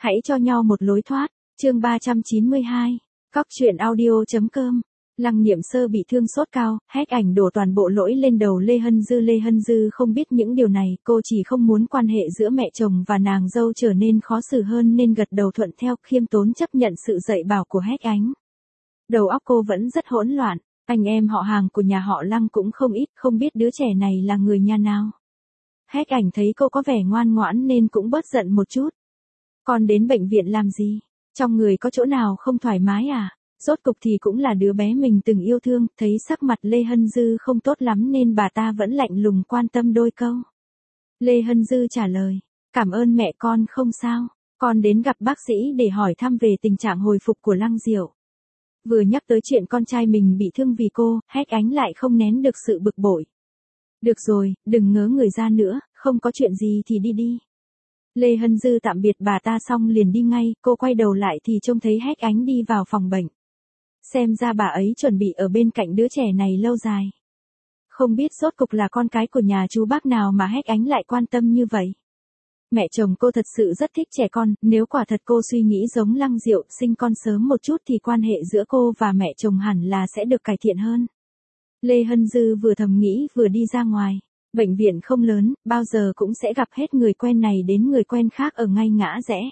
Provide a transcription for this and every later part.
Hãy cho nhau một lối thoát. Chương 392. Cóc truyện audio.com. Lăng Niệm Sơ bị thương sốt cao, Hách Ảnh đổ toàn bộ lỗi lên đầu Lê Hân Dư. Lê Hân Dư không biết những điều này, cô chỉ không muốn quan hệ giữa mẹ chồng và nàng dâu trở nên khó xử hơn nên gật đầu thuận theo, khiêm tốn chấp nhận sự dạy bảo của Hách Ánh. Đầu óc cô vẫn rất hỗn loạn, anh em họ hàng của nhà họ Lăng cũng không ít, không biết đứa trẻ này là người nhà nào. Hách Ảnh thấy cô có vẻ ngoan ngoãn nên cũng bớt giận một chút. Con đến bệnh viện làm gì? Trong người có chỗ nào không thoải mái à? Rốt cục thì cũng là đứa bé mình từng yêu thương, thấy sắc mặt Lê Hân Dư không tốt lắm nên bà ta vẫn lạnh lùng quan tâm đôi câu. Lê Hân Dư trả lời, cảm ơn mẹ, con không sao, con đến gặp bác sĩ để hỏi thăm về tình trạng hồi phục của Lăng Diệu. Vừa nhắc tới chuyện con trai mình bị thương vì cô, Hách Ánh lại không nén được sự bực bội. Được rồi, đừng ngớ người ra nữa, không có chuyện gì thì đi đi. Lê Hân Dư tạm biệt bà ta xong liền đi ngay, cô quay đầu lại thì trông thấy Hách Ánh đi vào phòng bệnh. Xem ra bà ấy chuẩn bị ở bên cạnh đứa trẻ này lâu dài. Không biết rốt cục là con cái của nhà chú bác nào mà Hách Ánh lại quan tâm như vậy. Mẹ chồng cô thật sự rất thích trẻ con, nếu quả thật cô suy nghĩ giống Lăng Diệu, sinh con sớm một chút thì quan hệ giữa cô và mẹ chồng hẳn là sẽ được cải thiện hơn. Lê Hân Dư vừa thầm nghĩ vừa đi ra ngoài. Bệnh viện không lớn, bao giờ cũng sẽ gặp hết người quen này đến người quen khác ở ngay ngã rẽ.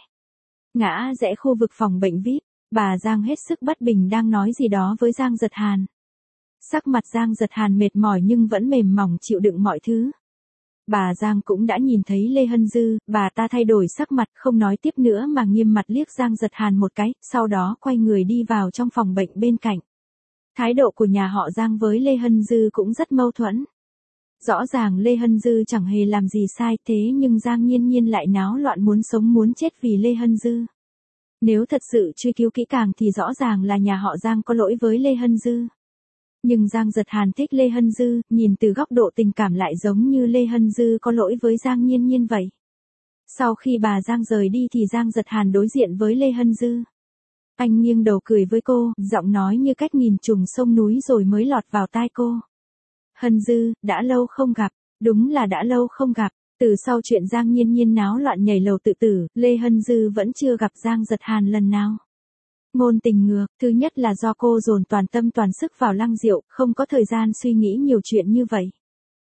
Ngã rẽ khu vực phòng bệnh VIP, bà Giang hết sức bất bình đang nói gì đó với Giang Giật Hàn. Sắc mặt Giang Giật Hàn mệt mỏi nhưng vẫn mềm mỏng chịu đựng mọi thứ. Bà Giang cũng đã nhìn thấy Lê Hân Dư, bà ta thay đổi sắc mặt không nói tiếp nữa mà nghiêm mặt liếc Giang Giật Hàn một cái, sau đó quay người đi vào trong phòng bệnh bên cạnh. Thái độ của nhà họ Giang với Lê Hân Dư cũng rất mâu thuẫn. Rõ ràng Lê Hân Dư chẳng hề làm gì sai thế nhưng Giang Nhiên Nhiên lại náo loạn muốn sống muốn chết vì Lê Hân Dư. Nếu thật sự truy cứu kỹ càng thì rõ ràng là nhà họ Giang có lỗi với Lê Hân Dư. Nhưng Giang Giật Hàn thích Lê Hân Dư, nhìn từ góc độ tình cảm lại giống như Lê Hân Dư có lỗi với Giang Nhiên Nhiên vậy. Sau khi bà Giang rời đi thì Giang Giật Hàn đối diện với Lê Hân Dư. Anh nghiêng đầu cười với cô, giọng nói như cách nghìn trùng sông núi rồi mới lọt vào tai cô. Hân Dư, đã lâu không gặp, đúng là đã lâu không gặp, từ sau chuyện Giang Nhiên Nhiên náo loạn nhảy lầu tự tử, Lê Hân Dư vẫn chưa gặp Giang Giật Hàn lần nào. Ngôn tình ngược, thứ nhất là do cô dồn toàn tâm toàn sức vào Lăng Diệu, không có thời gian suy nghĩ nhiều chuyện như vậy.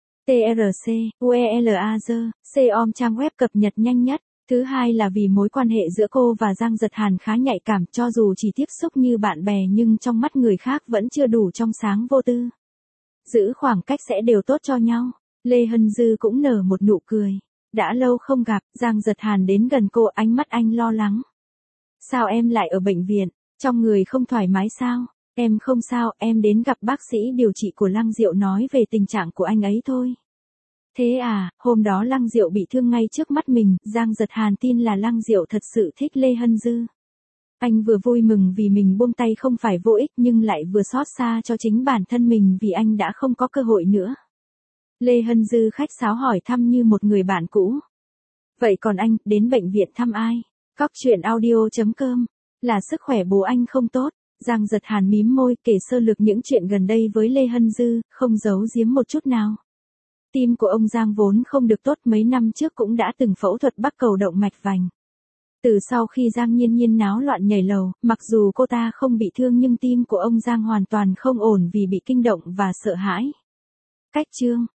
TRC, UELAZ, COM trang web cập nhật nhanh nhất. Thứ hai là vì mối quan hệ giữa cô và Giang Giật Hàn khá nhạy cảm, cho dù chỉ tiếp xúc như bạn bè nhưng trong mắt người khác vẫn chưa đủ trong sáng vô tư. Giữ khoảng cách sẽ đều tốt cho nhau. Lê Hân Dư cũng nở một nụ cười. Đã lâu không gặp, Giang Giật Hàn đến gần cô, ánh mắt anh lo lắng. Sao em lại ở bệnh viện, trong người không thoải mái sao? Em không sao, em đến gặp bác sĩ điều trị của Lăng Diệu nói về tình trạng của anh ấy thôi. Thế à, hôm đó Lăng Diệu bị thương ngay trước mắt mình, Giang Giật Hàn tin là Lăng Diệu thật sự thích Lê Hân Dư. Anh vừa vui mừng vì mình buông tay không phải vô ích nhưng lại vừa xót xa cho chính bản thân mình vì anh đã không có cơ hội nữa. Lê Hân Dư khách sáo hỏi thăm như một người bạn cũ. Vậy còn anh, đến bệnh viện thăm ai? Cóc truyện audio.com. Là sức khỏe bố anh không tốt. Giang Giật Hàn mím môi kể sơ lược những chuyện gần đây với Lê Hân Dư, không giấu giếm một chút nào. Tim của ông Giang vốn không được tốt, mấy năm trước cũng đã từng phẫu thuật bắc cầu động mạch vành. Từ sau khi Giang Nhiên Nhiên náo loạn nhảy lầu, mặc dù cô ta không bị thương nhưng tim của ông Giang hoàn toàn không ổn vì bị kinh động và sợ hãi. Cách chương